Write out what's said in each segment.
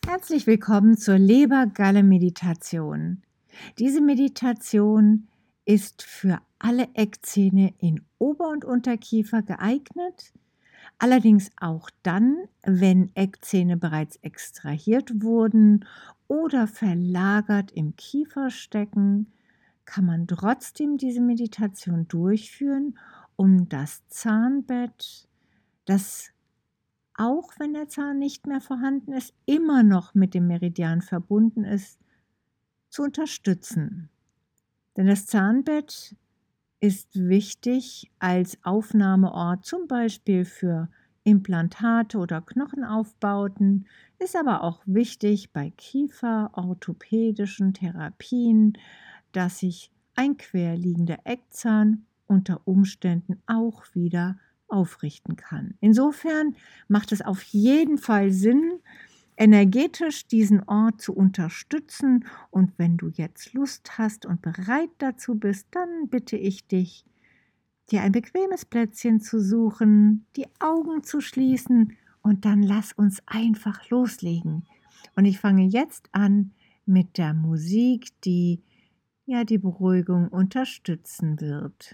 Herzlich willkommen zur Leber-Galle-Meditation. Diese Meditation ist für alle Eckzähne in Ober- und Unterkiefer geeignet, allerdings auch dann, wenn Eckzähne bereits extrahiert wurden oder verlagert im Kiefer stecken, kann man trotzdem diese Meditation durchführen, um das Zahnbett, das auch wenn der Zahn nicht mehr vorhanden ist, immer noch mit dem Meridian verbunden ist, zu unterstützen. Denn das Zahnbett ist wichtig als Aufnahmeort, zum Beispiel für Implantate oder Knochenaufbauten, ist aber auch wichtig bei kieferorthopädischen Therapien, dass sich ein querliegender Eckzahn unter Umständen auch wieder aufrichten kann. Insofern macht es auf jeden Fall Sinn, energetisch diesen Ort zu unterstützen. Und wenn du jetzt Lust hast und bereit dazu bist, dann bitte ich dich, dir ein bequemes Plätzchen zu suchen, die Augen zu schließen und dann lass uns einfach loslegen. Und ich fange jetzt an mit der Musik, die die Beruhigung unterstützen wird.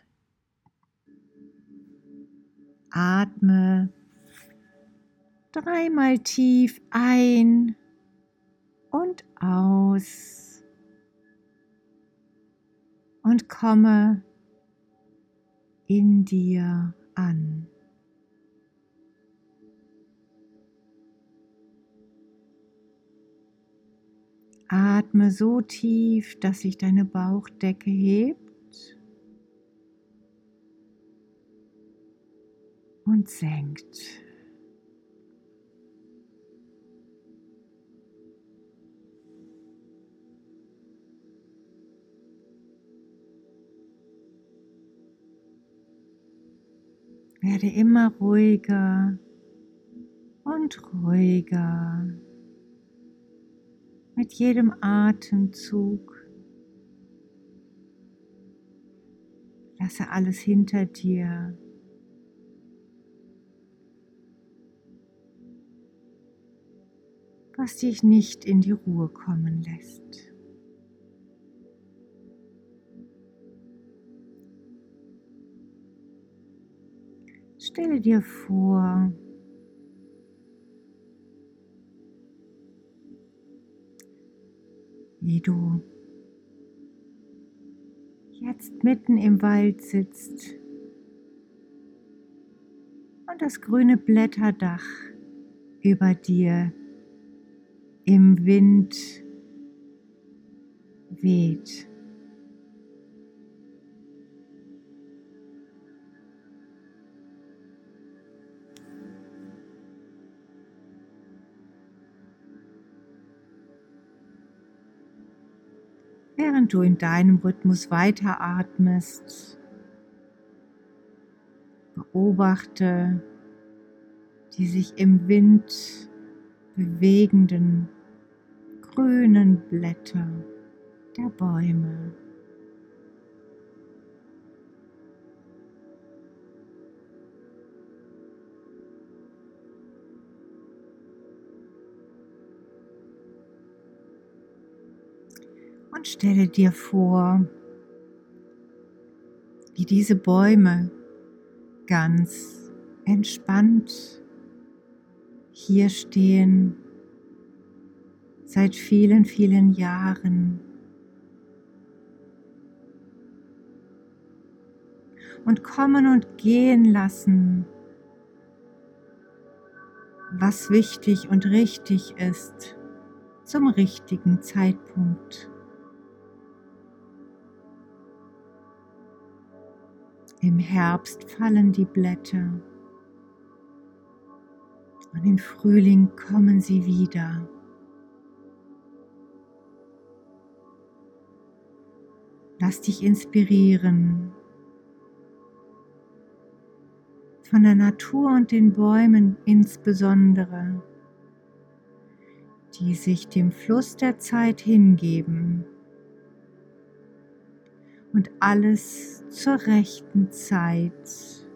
Atme dreimal tief ein und aus und komme in dir an. Atme so tief, dass sich deine Bauchdecke hebt und senkt. Werde immer ruhiger und ruhiger mit jedem Atemzug. Lasse alles hinter dir. Was dich nicht in die Ruhe kommen lässt. Stelle dir vor, wie du jetzt mitten im Wald sitzt und das grüne Blätterdach über dir im Wind weht. Während du in deinem Rhythmus weiteratmest, beobachte die sich im Wind bewegenden grünen Blätter der Bäume. Und stelle dir vor, wie diese Bäume ganz entspannt hier stehen, seit vielen, vielen Jahren und kommen und gehen lassen, was wichtig und richtig ist zum richtigen Zeitpunkt. Im Herbst fallen die Blätter und im Frühling kommen sie wieder. Lass dich inspirieren von der Natur und den Bäumen insbesondere, die sich dem Fluss der Zeit hingeben und alles zur rechten Zeit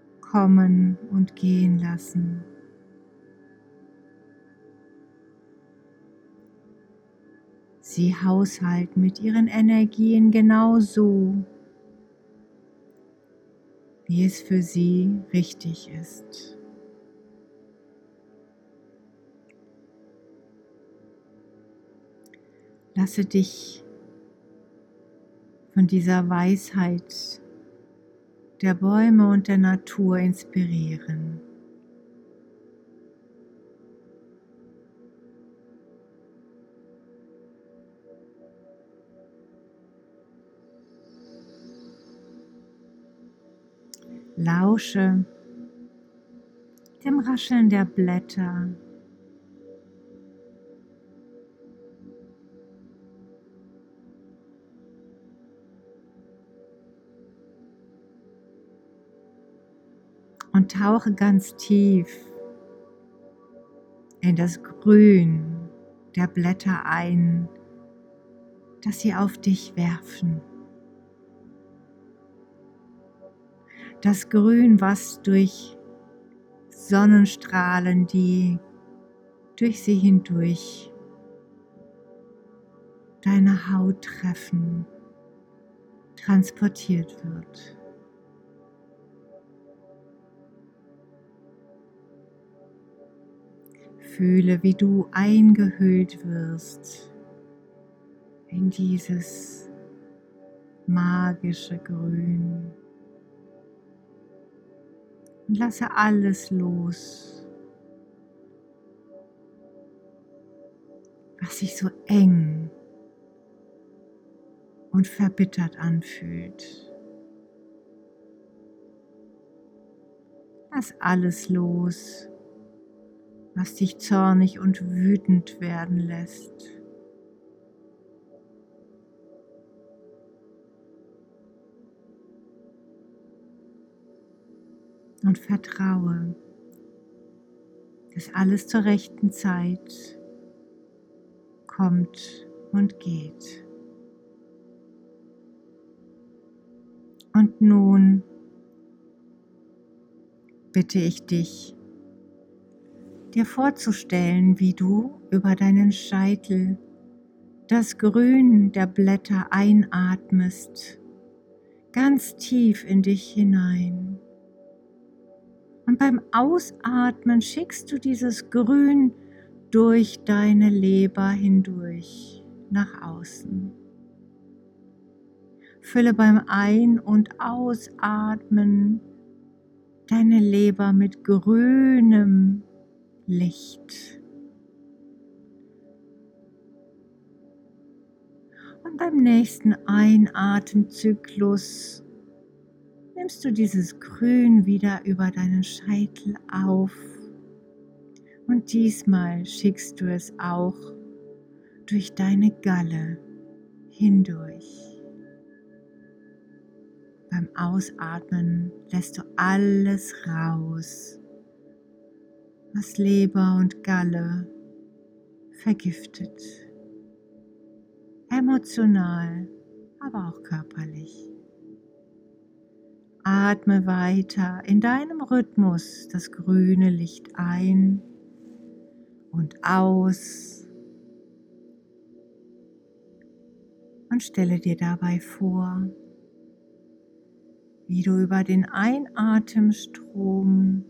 kommen und gehen lassen. Sie haushalten mit ihren Energien genauso, wie es für sie richtig ist. Lasse dich von dieser Weisheit der Bäume und der Natur inspirieren. Lausche dem Rascheln der Blätter, und tauche ganz tief in das Grün der Blätter ein, das sie auf dich werfen. Das Grün, was durch Sonnenstrahlen, die durch sie hindurch deine Haut treffen, transportiert wird. Fühle, wie du eingehüllt wirst in dieses magische Grün. Und lasse alles los, was sich so eng und verbittert anfühlt. Lass alles los, was dich zornig und wütend werden lässt. Und vertraue, dass alles zur rechten Zeit kommt und geht. Und nun bitte ich dich, dir vorzustellen, wie du über deinen Scheitel das Grün der Blätter einatmest, ganz tief in dich hinein. Und beim Ausatmen schickst du dieses Grün durch deine Leber hindurch nach außen. Fülle beim Ein- und Ausatmen deine Leber mit grünem Licht. Und beim nächsten Einatemzyklus nimmst du dieses Grün wieder über deinen Scheitel auf und diesmal schickst du es auch durch deine Galle hindurch. Beim Ausatmen lässt du alles raus, was Leber und Galle vergiftet. Emotional, aber auch körperlich. Atme weiter in deinem Rhythmus das grüne Licht ein und aus und stelle dir dabei vor, wie du über den Einatemstrom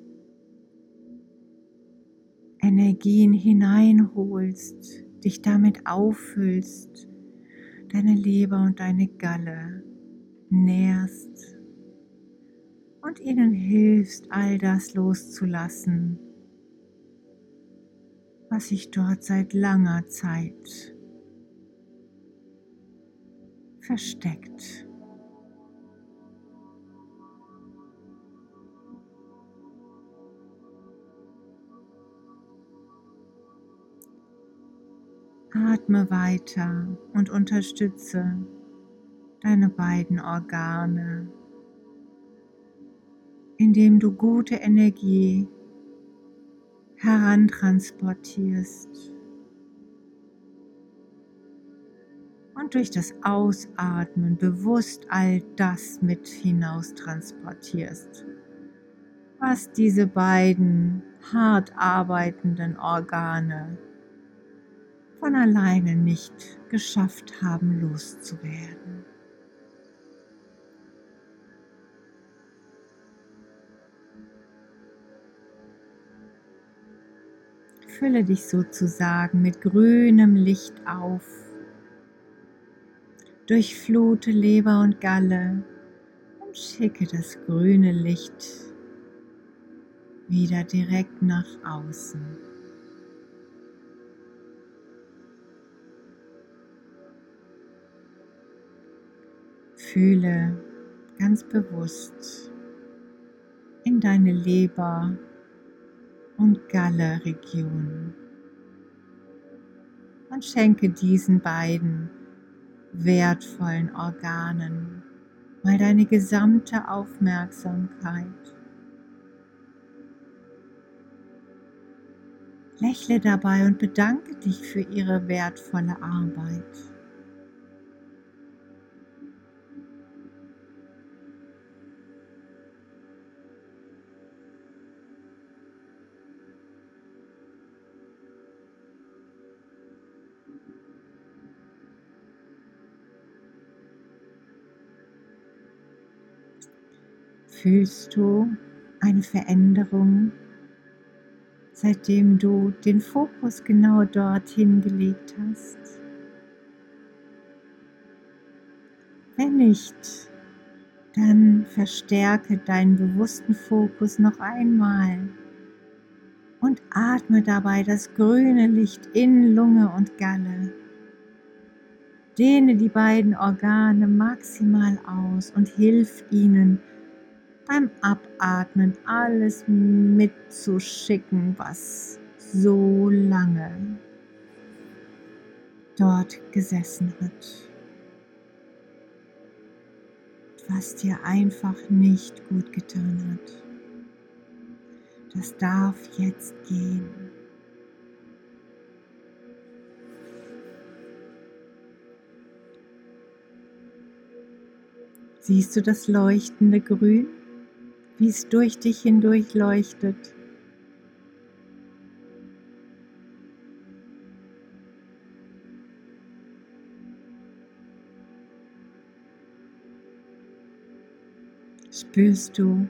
Energien hineinholst, dich damit auffüllst, deine Leber und deine Galle nährst und ihnen hilfst, all das loszulassen, was sich dort seit langer Zeit versteckt. Atme weiter und unterstütze deine beiden Organe, indem du gute Energie herantransportierst und durch das Ausatmen bewusst all das mit hinaus transportierst, was diese beiden hart arbeitenden Organe von alleine nicht geschafft haben, loszuwerden. Fülle dich sozusagen mit grünem Licht auf. Durchflute Leber und Galle und schicke das grüne Licht wieder direkt nach außen. Fühle ganz bewusst in deine Leber- und Galle-Region und schenke diesen beiden wertvollen Organen mal deine gesamte Aufmerksamkeit. Lächle dabei und bedanke dich für ihre wertvolle Arbeit. Fühlst du eine Veränderung, seitdem du den Fokus genau dorthin gelegt hast? Wenn nicht, dann verstärke deinen bewussten Fokus noch einmal und atme dabei das grüne Licht in Lunge und Galle. Dehne die beiden Organe maximal aus und hilf ihnen beim Abatmen alles mitzuschicken, was so lange dort gesessen hat, was dir einfach nicht gut getan hat. Das darf jetzt gehen. Siehst du das leuchtende Grün, wie es durch dich hindurch leuchtet? Spürst du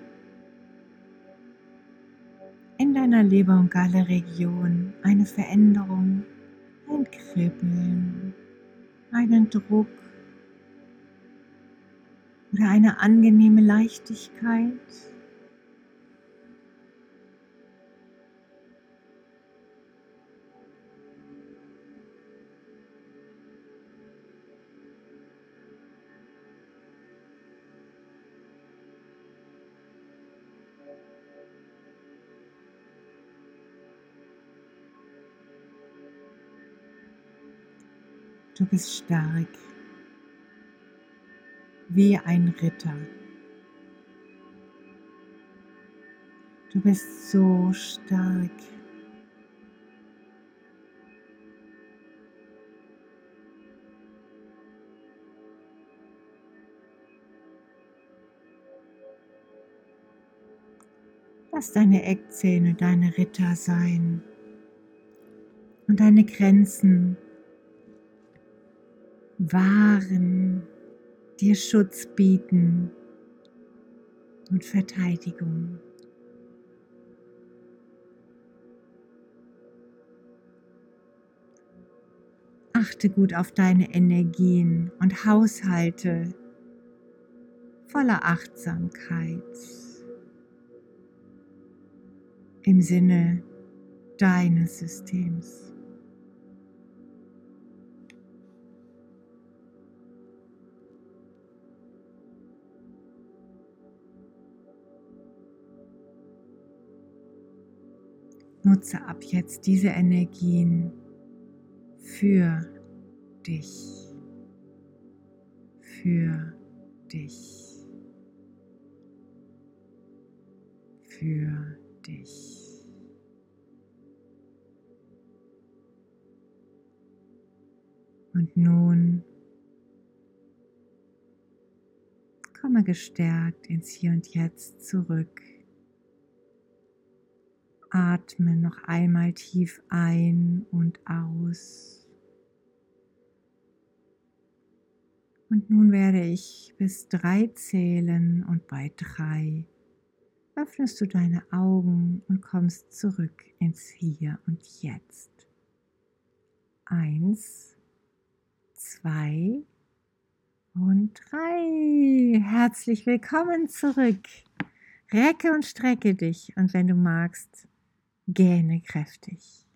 in deiner Leber- und Galle-Region eine Veränderung, ein Kribbeln, einen Druck oder eine angenehme Leichtigkeit? Du bist stark, wie ein Ritter. Du bist so stark. Lass deine Eckzähne deine Ritter sein und deine Grenzen wahren, dir Schutz bieten und Verteidigung. Achte gut auf deine Energien und haushalte voller Achtsamkeit im Sinne deines Systems. Nutze ab jetzt diese Energien für dich, für dich, für dich. Und nun komme gestärkt ins Hier und Jetzt zurück. Atme noch einmal tief ein und aus. Und nun werde ich bis 3 zählen und bei 3 öffnest du deine Augen und kommst zurück ins Hier und Jetzt. 1, 2 und 3. Herzlich willkommen zurück. Recke und strecke dich und wenn du magst, gähne kräftig.